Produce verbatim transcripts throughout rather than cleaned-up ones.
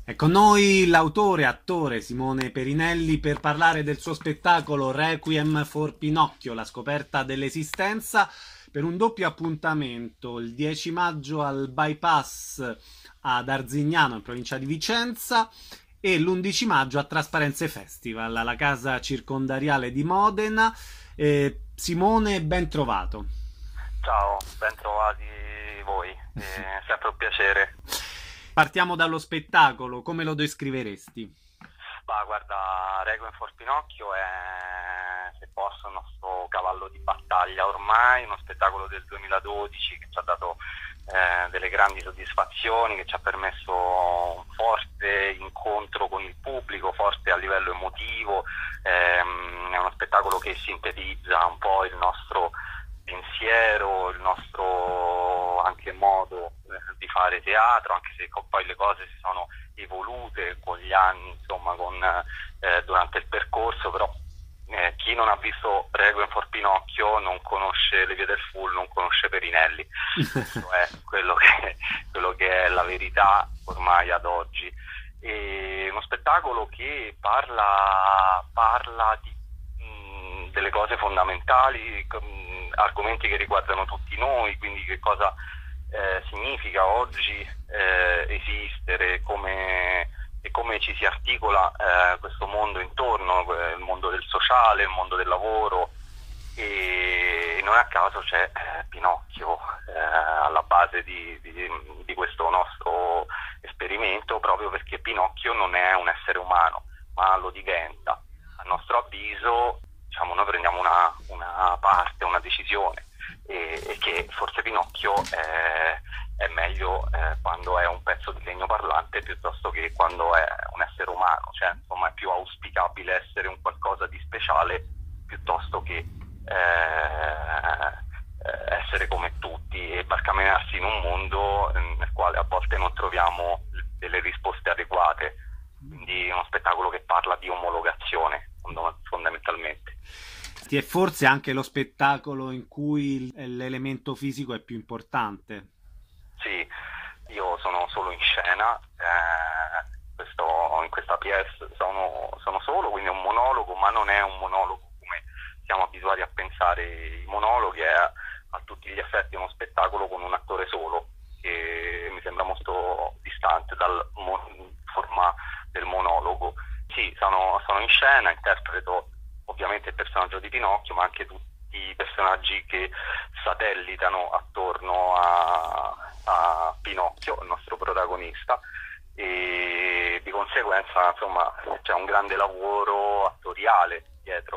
È con noi l'autore e attore Simone Perinelli per parlare del suo spettacolo Requiem for Pinocchio, la scoperta dell'esistenza, per un doppio appuntamento il dieci maggio al Bypass ad Arzignano, in provincia di Vicenza, e l'undici maggio a Trasparenze Festival, alla casa circondariale di Modena. Eh, Simone, ben trovato. Ciao, ben trovati voi, è sempre un piacere. Partiamo dallo spettacolo, come lo descriveresti? Ma guarda, Requiem for Pinocchio è, se posso, il nostro cavallo di battaglia ormai, uno spettacolo del duemiladodici che ci ha dato eh, delle grandi soddisfazioni, che ci ha permesso un forte incontro con il pubblico, forte a livello emotivo. Ehm, è uno spettacolo che sintetizza un po' il nostro pensiero, il nostro anche modo eh, di fare teatro, anche se poi le cose si sono evolute con gli anni, insomma, con, eh, durante il percorso, però eh, chi non ha visto Requiem for Pinocchio non conosce Le Vie del Fool, non conosce Perinelli. Questo è quello che, quello che è la verità ormai ad oggi. È uno spettacolo che parla, parla di, mh, delle cose fondamentali, com, argomenti che riguardano tutti noi, quindi che cosa eh, significa oggi eh, esistere, come, e come ci si articola eh, questo mondo intorno, eh, il mondo del sociale, il mondo del lavoro, e non a caso c'è eh, Pinocchio eh, alla base di, di, di questo nostro esperimento, proprio perché Pinocchio non è un essere umano, ma lo diventa. A nostro avviso, diciamo, noi prendiamo una, una parte, una decisione, e, e che forse Pinocchio è, è meglio eh, quando è un pezzo di legno parlante piuttosto che quando è un essere umano, cioè insomma è più auspicabile essere un qualcosa di speciale piuttosto che eh, essere come tutti e barcamenarsi in un mondo nel quale a volte non troviamo delle risposte adeguate. Quindi è uno spettacolo che parla di omologazione fondamentalmente. È forse anche lo spettacolo in cui l'elemento fisico è più importante. Sì, io sono solo in scena, eh, questo, in questa pièce sono, sono solo, quindi è un monologo, ma non è un monologo come siamo abituati a pensare i monologhi, è a tutti gli effetti uno spettacolo con un attore solo, che mi sembra molto distante dal mo- forma del monologo. Sì, sono, sono in scena, interpreto ovviamente il personaggio di Pinocchio, ma anche tutti i personaggi che satellitano attorno a, a Pinocchio, il nostro protagonista, e di conseguenza insomma c'è un grande lavoro attoriale dietro,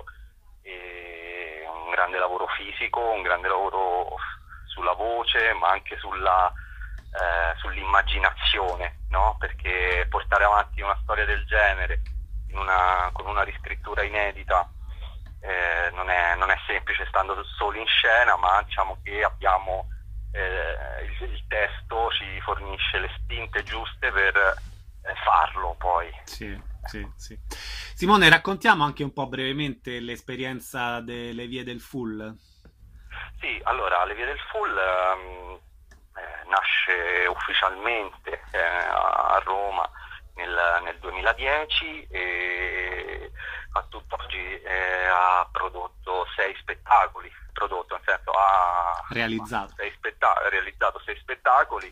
e un grande lavoro fisico, un grande lavoro sulla voce, ma anche sulla, eh, sull'immaginazione, no? Perché portare avanti una storia del genere in una, con una riscrittura inedita eh, non è, non è semplice stando solo in scena, ma diciamo che abbiamo eh, il, il testo ci fornisce le spinte giuste per eh, farlo poi. Sì, sì, sì. Simone, raccontiamo anche un po' brevemente l'esperienza delle Vie del Fool. Sì, allora, Le Vie del Fool ehm, eh, nasce ufficialmente eh, a Roma nel, nel duemiladieci e a tutt'oggi eh, ha prodotto sei spettacoli, prodotto nel senso ha Realizzato. sei spetta- realizzato sei spettacoli,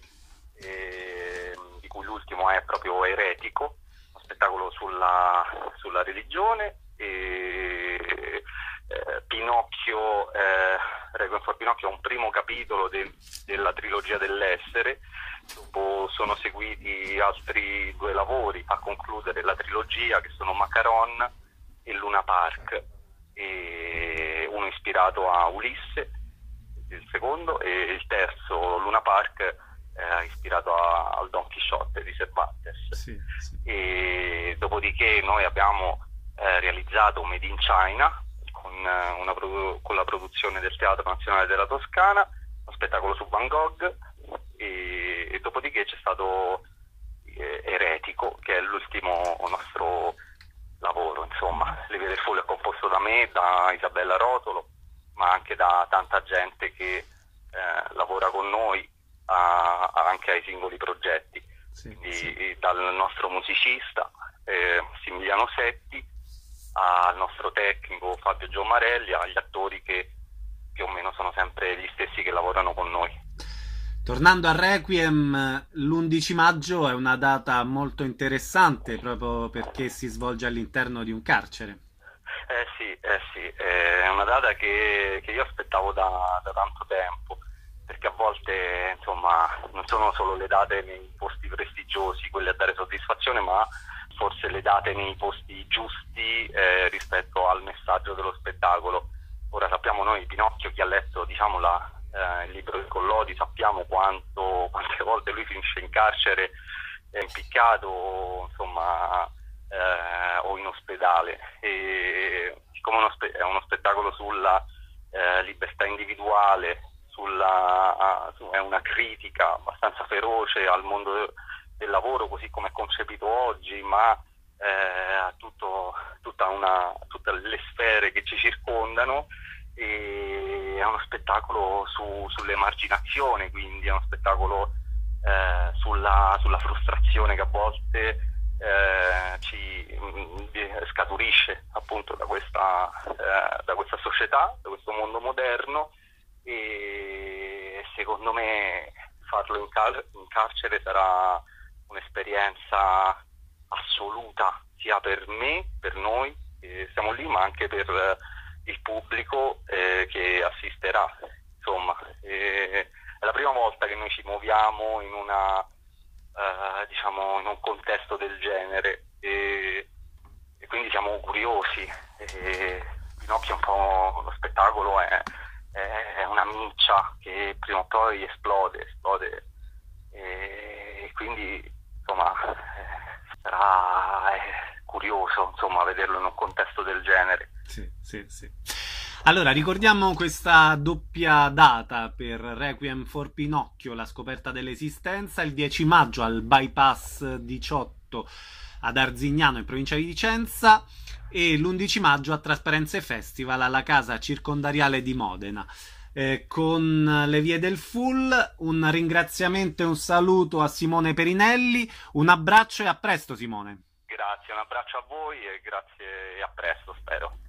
eh, di cui l'ultimo è proprio Eretico, uno spettacolo sulla, sulla religione, e eh, Pinocchio, eh, Requiem for Pinocchio è un primo capitolo de- della trilogia dell'essere. Dopo sono seguiti altri due lavori a concludere la trilogia, che sono Macaron e Luna Park, e uno ispirato a Ulisse, il secondo, e il terzo, Luna Park, eh, ispirato a, al Don Chisciotte di Cervantes. Sì, sì. E dopodiché noi abbiamo eh, realizzato Made in China con, eh, una produ- con la produzione del Teatro Nazionale della Toscana, uno spettacolo su Van Gogh, e, e dopodiché c'è stato eh, Eretico, che è l'ultimo nostro lavoro. Insomma, Le Vie del Fool è composto da me, da Isabella Rotolo, ma anche da tanta gente che eh, lavora con noi a, a anche ai singoli progetti. Sì, Quindi sì. dal nostro nostro musicista eh, Massimiliano Setti, al nostro tecnico Fabio Giomarelli, agli attori che più o meno sono sempre gli stessi che lavorano con noi. Tornando a Requiem, l'undici maggio è una data molto interessante proprio perché si svolge all'interno di un carcere. Eh sì, eh sì, è una data che, che io aspettavo da, da tanto tempo, perché a volte insomma non sono solo le date nei posti prestigiosi quelle a dare soddisfazione, ma forse le date nei posti giusti eh, rispetto al messaggio dello spettacolo. Ora sappiamo noi, Pinocchio, chi ha letto diciamo la, eh, il libro di Collodi, sappiamo quanto, quante volte lui finisce in carcere, è impiccato, insomma, eh, o in ospedale. E siccome uno spe- è uno spettacolo sulla eh, libertà individuale, sulla, uh, è una critica abbastanza feroce al mondo del lavoro così come è concepito oggi, ma eh, a tutto, tutta una, tutte le sfere che ci circondano, e è uno spettacolo su, sull'emarginazione, quindi è uno spettacolo eh, sulla, sulla frustrazione che a volte eh, ci mh, scaturisce appunto da questa, eh, da questa società, da questo mondo moderno, e secondo me farlo in, car- in carcere sarà un'esperienza assoluta sia per me, per noi che siamo lì, ma anche per eh, il pubblico eh, che assisterà. Insomma, eh, è la prima volta che noi ci muoviamo in una eh, diciamo in un contesto del genere, e, e quindi siamo curiosi. E Pinocchio è un po' lo spettacolo, è, è una miccia che prima o poi esplode, esplode e quindi insomma eh, sarà eh, curioso insomma vederlo in un contesto del genere. Sì, sì, sì. Allora, ricordiamo questa doppia data per Requiem for Pinocchio, la scoperta dell'esistenza, il dieci maggio al Bypass diciotto ad Arzignano in provincia di Vicenza, e l'undici maggio a Trasparenze Festival alla Casa Circondariale di Modena. Eh, con le vie del full, un ringraziamento e un saluto a Simone Perinelli, un abbraccio e a presto Simone. Grazie, un abbraccio a voi e grazie e a presto, spero.